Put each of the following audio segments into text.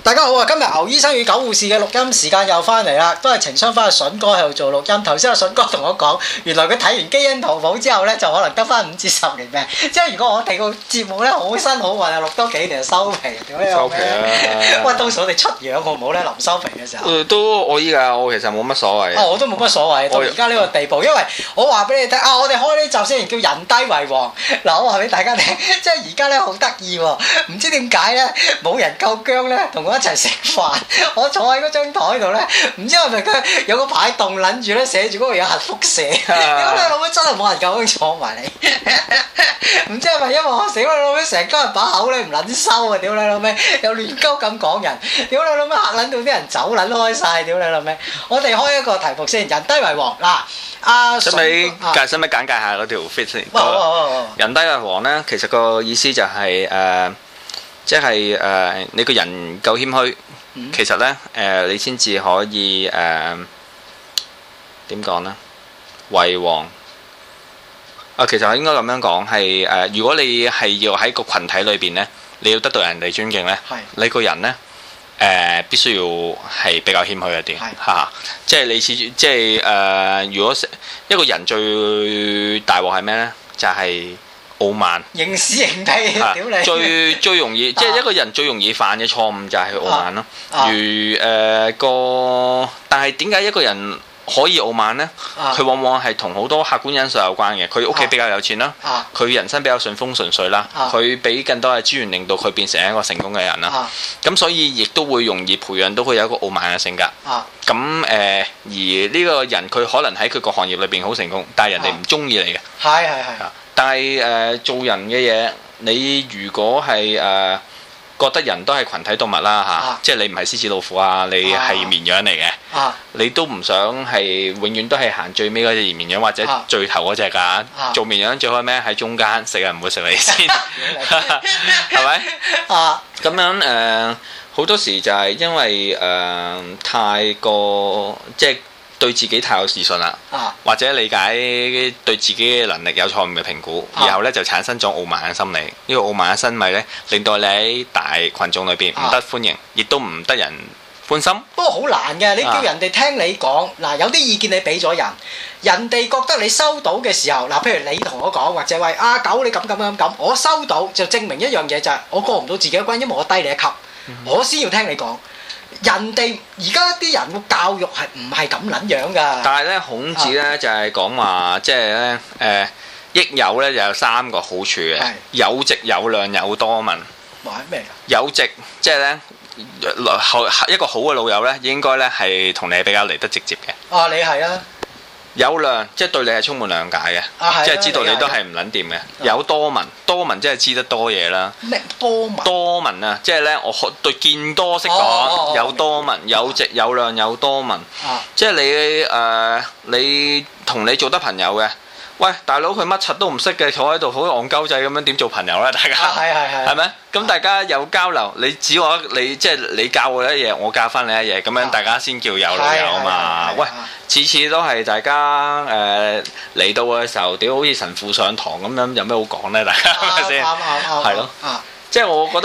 大家好啊！今日牛醫生與狗護士嘅錄音時間又翻嚟啦，都係情商翻阿筍哥喺度做錄音。頭先阿筍哥同我講，原來佢睇完基因圖譜之後咧，就可能得翻5至10年命。即係如果我哋個節目咧好新好運啊，錄多幾年就收皮，點樣？ 收皮啊！ 喂，到時我哋出樣好唔好咧？臨收皮嘅時候。 都我依家我其實冇乜所謂。 我都冇乜所謂，到而家呢個地步，因為我話俾你聽啊，我哋開呢集先叫人低為王。嗱，我話俾大家聽，即係而家咧好得意喎，唔知點解咧冇人夠薑咧，同我一齊食飯。我坐喺嗰張台度咧，唔知係咪佢有個牌棟撚住咧，寫住嗰個有核輻射。屌你老母真係冇人夠薑坐埋你。唔知係咪因為我死你老味成家人把口咧唔撚收啊！屌你老味又亂鳩咁講人，屌你老味嚇撚到啲人走撚開晒！屌你老味，我哋開一個題目先，人低為王嗱。 使唔使簡介下嗰條 fit 先？人低為王咧，其實個意思就係即係你個人夠謙虛。其實咧，你先至可以點講呢？為王其實應該咁樣講係如果你係要喺個群體裏邊呢，你要得到人哋尊敬呢，你個人呢，必須要係比較謙虛一啲嚇。即係你即係如果一個人最大鑊係咩呢？就係傲慢， 認屎認屁，屌你！ 最容易，即係一個人最容易犯嘅錯誤就係傲慢咯。但係點解一個人可以傲慢呢？佢往往係同好多客觀因素有關嘅。佢屋企比較有錢啦，佢人生比較順風順水啦，佢俾更多嘅資源令到佢變成一個成功嘅人啦。咁所以亦都會容易培養到佢有一個傲慢嘅性格。咁而呢個人佢可能喺佢個行業裏邊好成功，但係人哋唔中意你嘅。 係。 但係做人嘅嘢，你如果係覺得人都係群體動物啦即係你唔係獅子老虎啊，你係綿羊嚟嘅，你都唔想係永遠都係行最尾嗰隻綿羊或者最頭嗰隻㗎。做綿羊最好咩？喺中間，食人唔會食你先，係咪？咁樣好多時就係因為太過即係對自己太有自信啦，或者理解對自己嘅能力有錯誤嘅評估，然後咧就產生咗傲慢嘅心理。呢個傲慢嘅心理咧，令到你喺大群眾裏邊唔得歡迎，亦都唔得人歡心。不過好難嘅，你叫人哋聽你講嗱，有啲意見你俾咗人，人哋覺得你收到嘅時候嗱，譬如你同我講，或者喂阿狗你咁，我收到就證明一樣嘢就係我過唔到自己嘅關，因為我低你一級，我先要聽你講。人哋而家啲人個教育係唔係咁撚樣㗎？但係咧，孔子咧就係講話，即係咧益友咧就有3個好處嘅，有直有量有多聞。話咩啊？有直即係咧一個好嘅老友咧，應該咧係同你比較嚟得直接嘅。你係啊。有量即係對你係充滿諒解嘅，即係知道你都係唔撚掂嘅。有多聞，多聞即係知得多嘢啦。咩多聞？多聞啊，即係咧我對見多識講，有多聞，有直有量有多聞。即係你同你做得朋友嘅。喂，大佬佢乜柒都唔識嘅，坐喺度好似戇鳩仔咁樣，點做朋友咧？大家係咪？咁大家有交流，你指我你即係你教我一嘢，我教翻你一嘢，咁樣大家先叫有老友啊嘛。喂，次次都係大家嚟到嘅時候，屌好似神父上堂咁樣，有咩好講咧？大家係咪先？係咯。即係我覺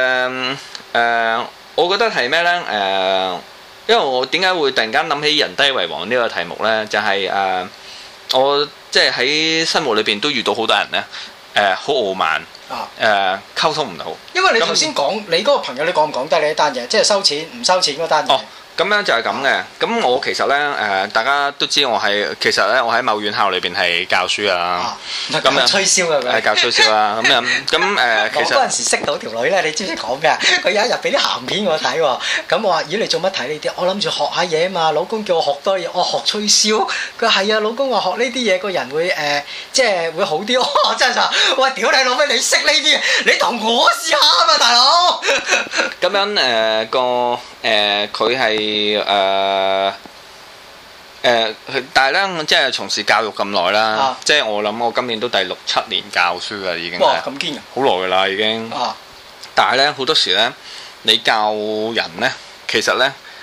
得係咩咧？因為我點解會突然間諗起人低為王呢個題目咧？就係我即係喺生活裏邊都遇到好多人咧，好傲慢，溝通唔到。因為你頭先講你嗰個朋友，你講唔講得你一單嘢？即係收錢唔收錢嗰單嘢。咁樣就係咁嘅。咁我其實咧大家都知我喺某院校裏邊係教書啊。咁樣吹簫㗎佢。係教吹簫啦。咁其實我嗰陣時識到條女咧，你知唔知講咩啊？佢有一日俾啲鹹片我睇喎。咁我話：咦，你做乜睇呢啲？我諗住學下嘢啊嘛。老公叫我學多嘢，我學吹簫。佢話係啊，老公話學呢啲嘢個人會即係會好啲。我真係話：喂，屌你老味，你識呢啲嘢？你同我試下啊嘛，大佬。咁樣佢係但係咧，即係從事教育咁耐啦，即係我諗我今年都第6、7年教書啦，已經。哇！咁堅啊！好耐㗎啦，已經。但係咧，好多時咧，你教人咧，其實咧，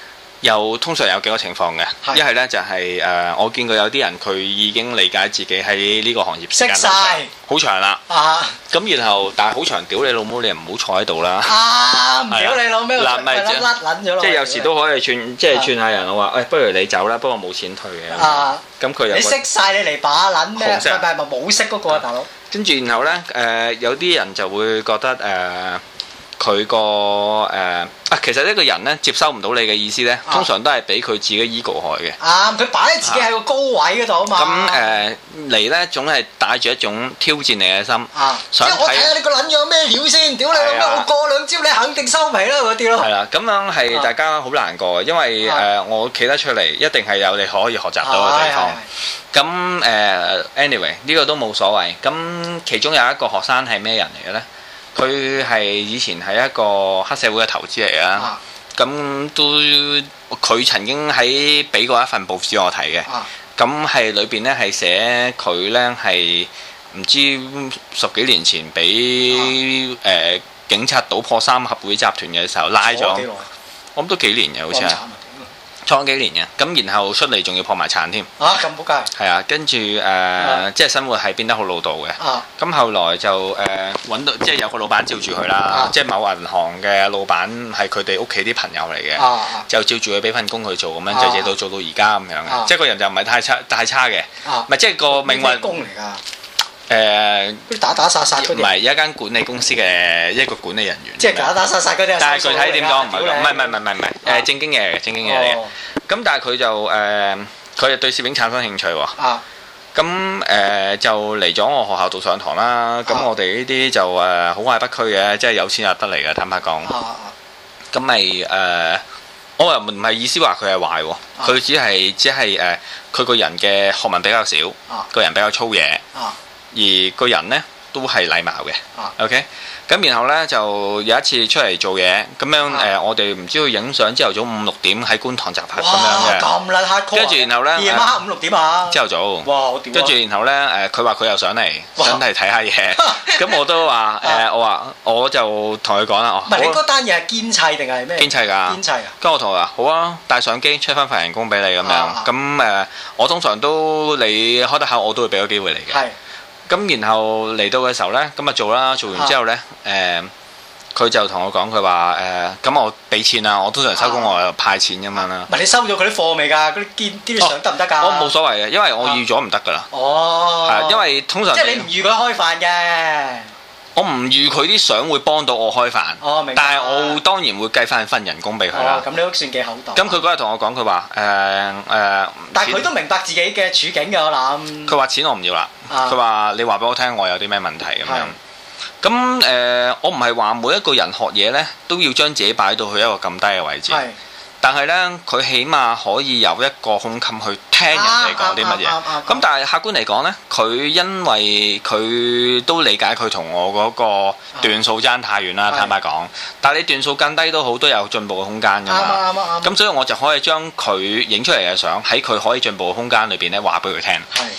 又通常有幾個情況嘅，一係咧就係我見過有啲人佢已經理解自己喺呢個行業時間好長啦，咁然後但係好長，屌你老母，你又唔好坐喺度啦， 唔屌你老咩？嗱咪甩撚咗咯， 即係有時都可以串，即係串下人，我話不如你走啦，不過冇錢退嘅，咁佢又你識晒你嚟把撚咩？唔係冇識嗰個啊，大佬。 跟住然後咧有啲人就會覺得佢個其實呢個人咧接收唔到你嘅意思咧，通常都係俾佢自己 ego 害嘅。佢擺喺自己喺個高位嗰度啊嘛。咁嚟咧總係帶住一種挑戰你嘅心。想我睇下你個撚樣咩料先，屌你老咩！我過兩招你肯定收皮啦嗰啲咯。係啦，咁樣係大家好難過嘅，因為我企得出嚟，一定係有你可以學習到嘅地方。咁anyway 呢個都冇所謂。咁其中有一個學生係咩人嚟嘅咧？佢係以前係一個黑社會嘅投資嚟啦，咁都佢曾經喺俾過一份報紙我睇嘅，咁係裏邊咧係寫佢咧係唔知10幾年前俾警察搗破三合會集團嘅時候拉咗，我諗都幾年嘅好似係。坐幾年嘅，咁然後出嚟仲要破埋產添。 咁仆街。係啊，跟住即係生活係變得好老道嘅。咁後來就揾到，即係有個老闆照住佢啦，即係某銀行嘅老闆係佢哋屋企啲朋友嚟嘅，就照住佢俾份工佢做，咁樣就借到做到而家咁樣嘅，即係個人就唔係太差嘅，唔係即係個命運。 工嚟㗎。啲打殺嗰啲。 唔係一間管理公司嘅一個管理人員。 即係打殺嗰啲。 但係具體點講唔係正經嘢嚟嘅。咁但係佢就對攝影產生興趣喎。咁就嚟咗我學校度上堂啦。咁我哋呢啲就好壞不拘嘅，即係有錢就得嚟嘅，坦白講。咁咪我又唔係意思話佢係壞喎，佢只係佢個人嘅學問比較少，個人比較粗野。而個人呢都係禮貌嘅，OK。咁然後呢就有一次出嚟做嘢，咁樣我哋唔知去影相，朝頭早5、6點喺觀塘集合咁樣嘅。 咁撚黑 call。跟住然後呢， 夜晚黑5、6點啊。 朝頭早。 哇！好屌。 跟住然後呢，佢話佢又上嚟，想嚟睇下嘢。咁我都話我就同佢講啦， 唔係你嗰單嘢係堅砌定係咩？ 堅砌㗎。堅砌啊。跟住我同佢話好啊，帶相機出翻份人工俾你咁樣。咁我通常都你開得口，我都會俾個機會你嘅。係。咁然後嚟到嘅時候呢，咁啊做啦，做完之後呢，佢就同我講，佢話咁我俾錢啦，我通常收工我就派錢咁樣啦。唔係你收咗佢啲貨未㗎？嗰啲相得唔得㗎？我冇所謂嘅，因為我預咗唔得㗎啦。係因為通常即係你唔預佢開飯嘅。我唔預佢啲相會幫到我開飯。明白。但係我當然會計翻份人工俾佢啦。咁你都算幾厚道。咁佢嗰日同我講，佢話但係佢都明白自己嘅處境嘅，我諗。佢話錢我唔要啦。佢話你話俾我聽，我有啲咩問題咁樣。咁我唔係話每一個人學嘢呢都要將自己擺到去一個咁低嘅位置。但係呢，佢起碼可以有一個胸襟去聽人哋講啲乜嘢。咁但係客觀嚟講呢，佢因為佢都理解佢同我嗰個段數爭太遠啦，坦白講。但係你段數更低都好，都有進步嘅空間㗎嘛。咁所以我就可以將佢影出嚟嘅相喺佢可以進步嘅空間裏邊呢話俾佢聽。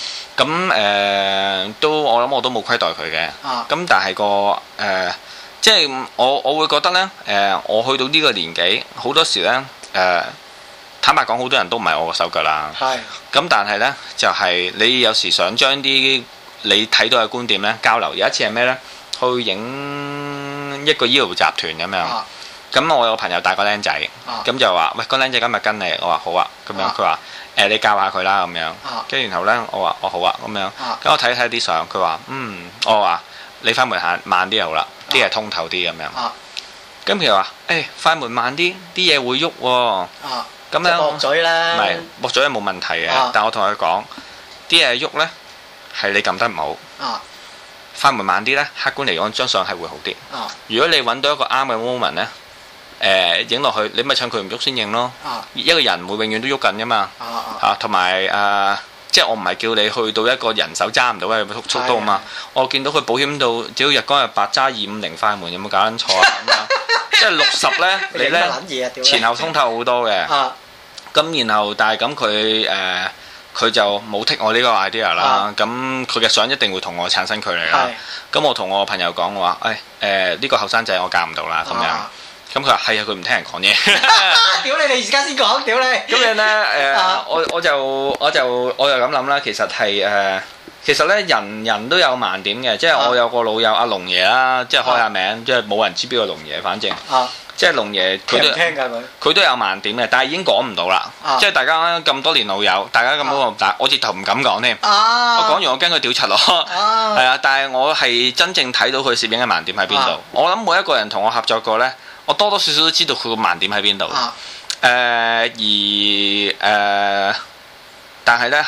咁都我諗我都冇虧待佢嘅。咁但係即係我會覺得呢，我去到呢個年紀，好多時呢。坦白講，好多人都唔係我個手腳啦。咁但係呢，就係你有時想將啲你睇到嘅觀點呢交流。有一次係咩呢？去影一個醫療集團咁樣。咁我有個朋友帶個僆仔，咁就話：喂，個僆仔今日跟你。我話好啊。咁樣佢話：你教下佢啦咁樣。跟住然後呢，我話：我好啊。咁樣。咁我睇睇啲相，佢話：我話你翻門行慢啲好啦，啲嘢通透啲咁樣。咁佢話：快門慢啲，啲嘢會喐喎。咁樣駁嘴啦。唔係駁嘴係冇問題嘅，但我同佢講，啲嘢喐呢係你撳得唔好。快門慢啲呢，客觀嚟講張相係會好啲。如果你揾到一個啱嘅 moment 呢，影落去，你咪趁佢唔喐先影咯。一個人唔會永遠都喐緊噶嘛。同埋即係我唔係叫你去到一個人手揸唔到嘅速度嘛。我見到佢保險到只要日光日白揸250快門，有冇搞緊錯啊？咁樣即係60呢，你呢前後通透好多嘅。咁然後但係咁佢就冇剔我呢個 idea 啦。咁佢嘅相一定會同我產生距離啦。咁我同我朋友講，我話呢個後生仔我教唔到啦咁樣。 咁佢話係啊，佢唔聽人講嘢。 屌你！你而家先講，屌你！ 咁樣咧我就咁諗啦。其實係其實咧人人都有盲點嘅，即係我有個老友阿龍爺啦，即係開下名，即係冇人知邊個龍爺，反正即係龍爺佢都有盲點嘅，但係已經講唔到啦。即係大家咁多年老友，大家咁多個，我直頭唔敢講添。我講完我驚佢屌柒我。係啊，但係我係真正睇到佢攝影嘅盲點喺邊度。我諗每一個人同我合作過咧，我多多少少都知道佢個盲點喺邊度。但係咧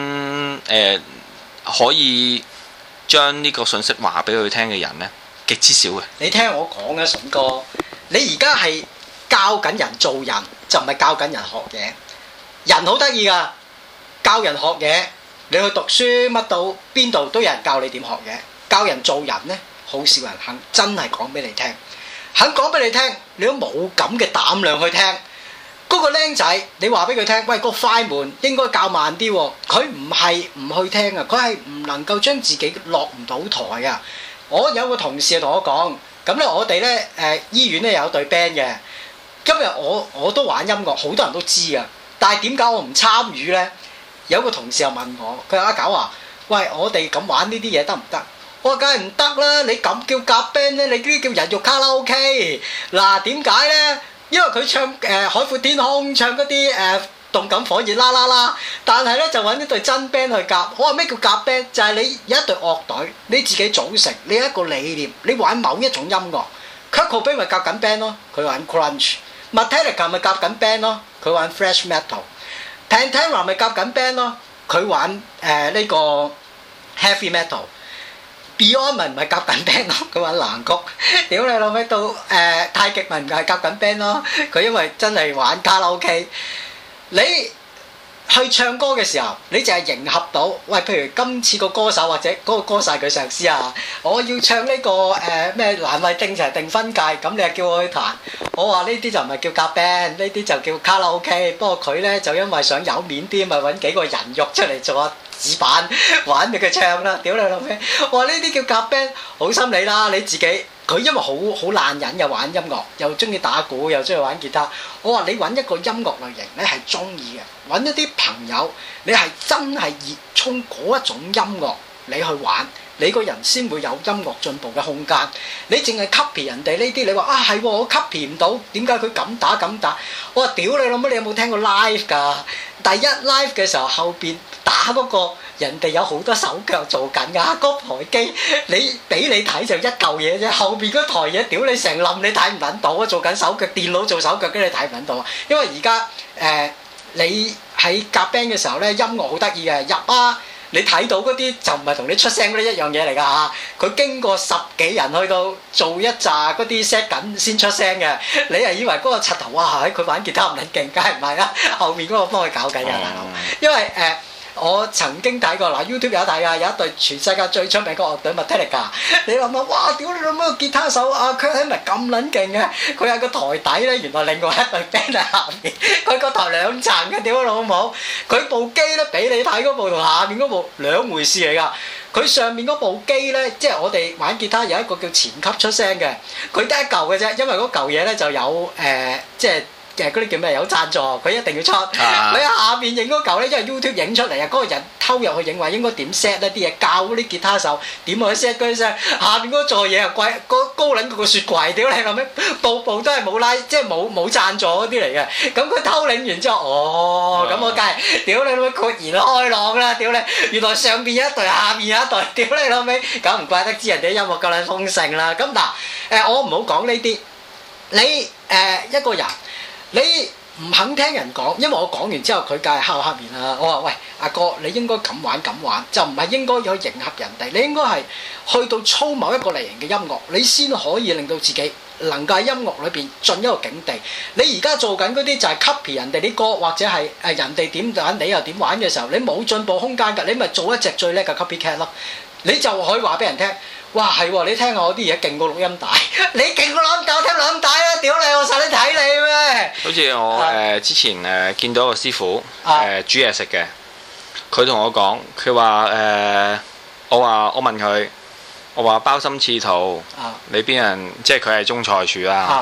可以將呢個信息話俾佢聽嘅人咧，極之少嘅。 你聽我講啊，筍哥，你而家係教緊人做人，就唔係教緊人學嘢。人好得意㗎，教人學嘢，你去讀書乜到邊度都有人教你點學嘢。教人做人咧，好少人肯真係講俾你聽，肯講俾你聽，你都冇咁嘅膽量去聽。嗰個僆仔，你話俾佢聽，喂，個快門應該較慢啲喎。佢唔係唔去聽啊，佢係唔能夠將自己落唔到台啊。我有個同事同我講，咁咧我哋咧醫院咧有隊 band 嘅。今日我都玩音樂，好多人都知啊。但係點解我唔參與咧？有個同事又問我，佢話阿狗啊，喂，我哋咁玩呢啲嘢得唔得？我話梗係唔得啦！你咁叫夾 band 咧，你呢啲叫人肉卡拉 OK。嗱，點解咧？因為佢唱海闊天空，唱嗰啲動感火熱啦啦啦，但係咧就揾一隊真 band 去夾。我話咩叫夾 band？就係你有一隊樂隊，你自己組成，你有一個理念，你玩某一種音樂。Kurt Cobain 咪夾緊 band 咯，佢玩 grunge。Metallica 咪夾緊 band 咯，佢玩 thrash metal。Pantera 咪夾緊 band 咯，佢玩呢個 heavy metal。Beyond 咪唔係夾緊 band 咯，佢玩藍曲。屌你老味到太極咪唔係夾緊 band 咯，佢因為真係玩卡拉 OK。你去唱歌嘅時候，你就係迎合到，喂，譬如今次個歌手或者嗰個歌手佢上司啊，我要唱呢個咩難為定情定分界，咁你又叫我去彈，我話呢啲就唔係叫夾 band，呢啲就叫卡拉 OK。不過佢咧就因為想有面啲，咪揾幾個人肉出嚟做紙板玩俾佢唱啦，屌你老味！我話呢啲叫夾 band，好心理啦，你自己。佢因為好爛人，又玩音樂，又中意打鼓，又中意玩吉他。我話你揾一個音樂類型，你係中意嘅，揾一啲朋友，你係真係熱衷嗰一種音樂，你去玩，你個人先會有音樂進步嘅空間。你淨係 copy 人哋呢啲，你話啊係喎，我 copy 唔到，點解佢咁打咁打？我話屌你老母，你有冇聽過 live 㗎？第一 live 嘅時候後邊打嗰個。人哋有好多手腳做緊㗎，嗰台機你俾你睇就一嚿嘢啫，後邊嗰台嘢屌你成冧你睇唔撚到啊！做緊手腳，電腦做手腳，跟住你睇唔撚到啊！因為而家你喺夾 band 嘅時候咧，音樂好得意嘅入啊！你睇到嗰啲就唔係同你出聲嗰啲一樣嘢嚟㗎嚇，佢經過10幾人去到做一紮嗰啲 set 緊先出聲嘅，你係以為嗰個柒頭哇佢玩吉他唔撚勁，梗係唔係啦？後面嗰個幫佢搞緊㗎大佬，因為我曾經睇過嗱 YouTube 有睇㗎，有一隊全世界最出名嘅樂隊 Metallica。你諗下，哇！屌你老母個吉他手啊 Kurt Cobain 咁撚勁嘅，佢有個台底咧，原來另外一隊 band 喺下面，佢個台2層嘅，屌你老母！佢部機咧俾你睇嗰部同下面嗰部兩回事嚟㗎。佢上面嗰部機咧，即係我哋玩吉他有一個叫前級出聲嘅，佢得一嚿嘅啫，因為嗰嚿嘢咧就有即係。嗰啲叫咩？有贊助，佢一定要出。你喺下邊影嗰嚿咧，因為 YouTube 影出嚟啊，嗰個人偷入去影話應該點 set 一啲嘢，教嗰啲吉他手點去 set 嗰啲聲。下邊嗰座嘢又貴，高撚過個雪櫃，屌你老味，部部都係冇拉，即係冇贊助嗰啲嚟嘅。咁佢偷領完之後，咁我梗係屌你老味豁然開朗啦！屌你，原來上邊有一隊，下邊有一隊，屌你老味，咁唔怪得知人哋音樂咁撚豐盛啦。咁嗱，我唔好講呢啲，你一個人。你唔肯聽人講，因為我講完之後佢梗係敲黑面啦。我話喂，阿哥，你應該咁玩，就唔係應該去迎合人哋，你應該係去到操某一個類型嘅音樂，你先可以令到自己能夠喺音樂裏邊進一個境地。你而家做緊嗰啲就係 copy 人哋啲歌，或者係人哋點玩你又點玩嘅時候，你冇進步空間㗎，你咪做一隻最叻嘅 copycat 咯。你就可以話俾人聽。哇係喎！你聽下我啲嘢勁過錄音帶，你勁過錄音帶，我聽錄音帶啊！屌你，我使你睇你咩？ 好似我之前見到個師傅煮嘢食嘅，佢同我講，佢話我問佢，我話鮑參翅肚，你邊人即係佢係中菜廚啦。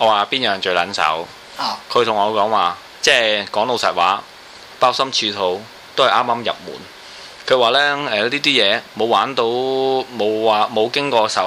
我話邊樣最撚手？ 啊！ 佢同我講話，即係講老實話，鮑參翅肚都係啱啱入門。佢話咧呢啲嘢冇玩到，冇經過手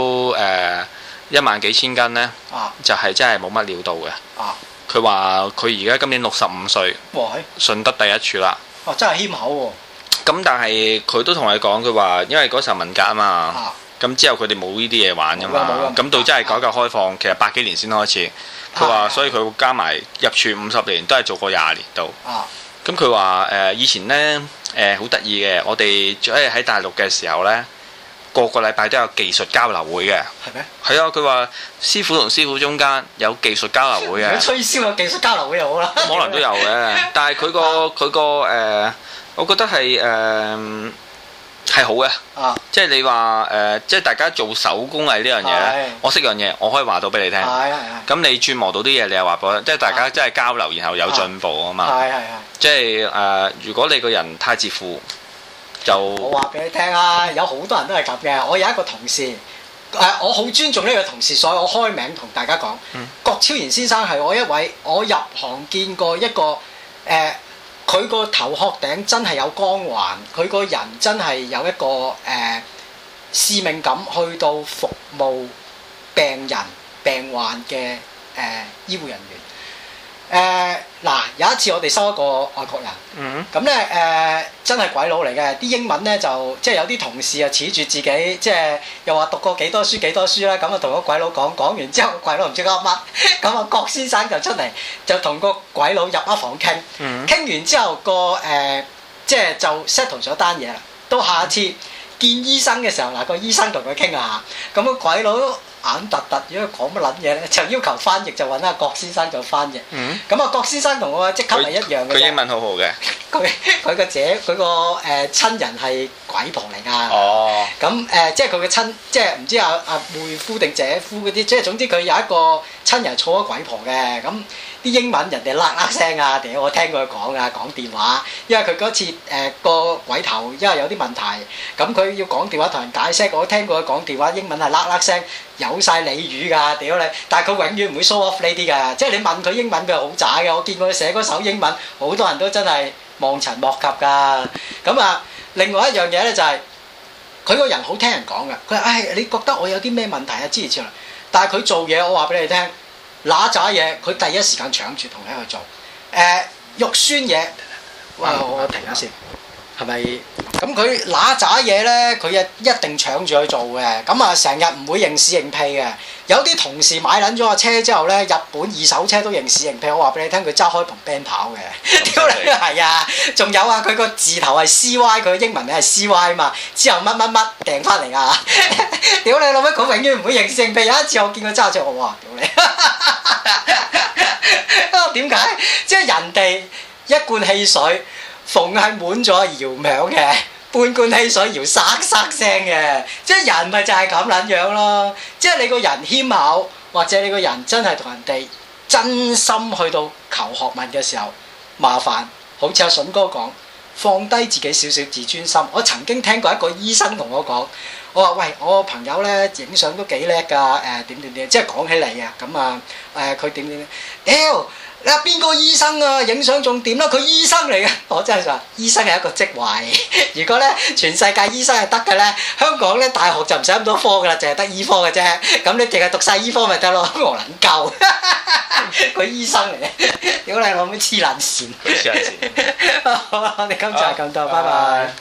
1萬幾千斤呢，就係真係冇乜料到嘅。佢話佢而家今年65歲，順德第一處啦。 哦，真係謙厚喎！ 咁但係佢都同你講，佢話因為嗰時候文革啊嘛，咁之後佢哋冇呢啲嘢玩噶嘛，咁到真係改革開放，其實百幾年先開始。佢話所以佢加埋入處50年，都係做過20年度。咁佢話以前呢，好得意嘅，我哋喺大陸嘅時候呢，個禮拜都有技術交流會嘅。係咩？係啊，佢話師傅同師傅中間有技術交流會嘅。 吹簫有技術交流會又好啦。 可能都有嘅，但係佢個我覺得係好嘅。即係你話即係大家做手工藝呢樣嘢咧，我識樣嘢，我可以話到俾你聽。咁你轉磨到啲嘢，你又話俾我聽，即係大家真係交流，然後有進步啊嘛。即係如果你個人太自負，就我話俾你聽啊，有好多人都係咁嘅。我有一個同事，我好尊重呢個同事，所以我開名同大家講。郭超然先生係我一位，我入行見過一個佢個頭殼頂真係有光環，佢個人真係有一個使命感，去到服務病人病患嘅醫護人員。嗱，有一次我哋收一個外國人，咁咧真係鬼佬嚟嘅，啲英文咧就即係有啲同事啊恃住自己，即係又話讀過幾多書啦，咁啊同個鬼佬講完之後，個鬼佬唔知噏乜，咁啊郭先生就出嚟就同個鬼佬入一房傾，傾完之後即係就 settle 咗單嘢啦。到下次見醫生嘅時候，嗱個醫生同佢傾下，咁個鬼佬眼突突，如果講乜撚嘢咧，就要求翻譯，就揾阿郭先生做翻譯。咁郭先生同我即刻係一樣嘅。 佢英文好好嘅。 佢個親人係鬼婆嚟㗎。咁即係佢嘅親，即係唔知阿妹夫定姐夫嗰啲，即係總之佢有一個親人坐咗鬼婆嘅。咁啲英文人哋喇聲啊，屌我聽佢講啊，講電話，因為佢嗰次個鬼頭因為有啲問題，咁佢要講電話同人解釋，我聽過佢講電話英文係喇聲，有晒俚語㗎，屌你！但係佢永遠唔會 show off 呢啲㗎，即係你問佢英文佢係好渣嘅，我見過佢寫嗰首英文，好多人都真係望塵莫及㗎。咁啊，另外一樣嘢咧就係佢個人好聽人講㗎，佢話你覺得我有啲咩問題啊？諸如此類，但係佢做嘢，我話俾你聽。嗱喳嘢，佢第一時間搶住同你去做。肉酸嘢，我停下先，係咪？咁佢嗱喳嘢咧，佢一定搶住去做嘅。咁啊，成日唔會認屎認屁嘅。有啲同事買撚咗架車之後咧，日本二手車都認屎認屁。我話俾你聽，佢揸開篷 band 跑嘅。屌你係啊！仲有啊，佢個字頭係 CY，佢英文名係 CY 嘛。之後乜乜乜訂翻嚟啊！屌你老味，佢永遠唔會認屎認屁。有一次我見佢揸車，我話屌你。點解？即係人哋一罐汽水，逢係滿咗搖響嘅，半罐汽水搖沙沙聲嘅，即係人咪就係咁撚樣咯。即係你個人謙厚，或者你個人真係同人哋真心去到求學問嘅時候，麻煩好似阿筍哥講，放低自己少少自尊心。我曾經聽過一個醫生同我講，我話喂，我朋友咧影相都幾叻㗎，點，即係講起嚟啊，咁啊佢點，屌！你話邊個醫生啊？影相仲點啦？佢醫生嚟嘅，我真係話醫生係一個職位。如果咧全世界醫生係得嘅咧，香港咧大學就唔使咁多科㗎啦，淨係得醫科嘅啫。咁你淨係讀晒醫科咪得咯？我撚夠，佢醫生嚟嘅。屌你老母黐撚線！好啦，我哋今集係咁多，拜拜。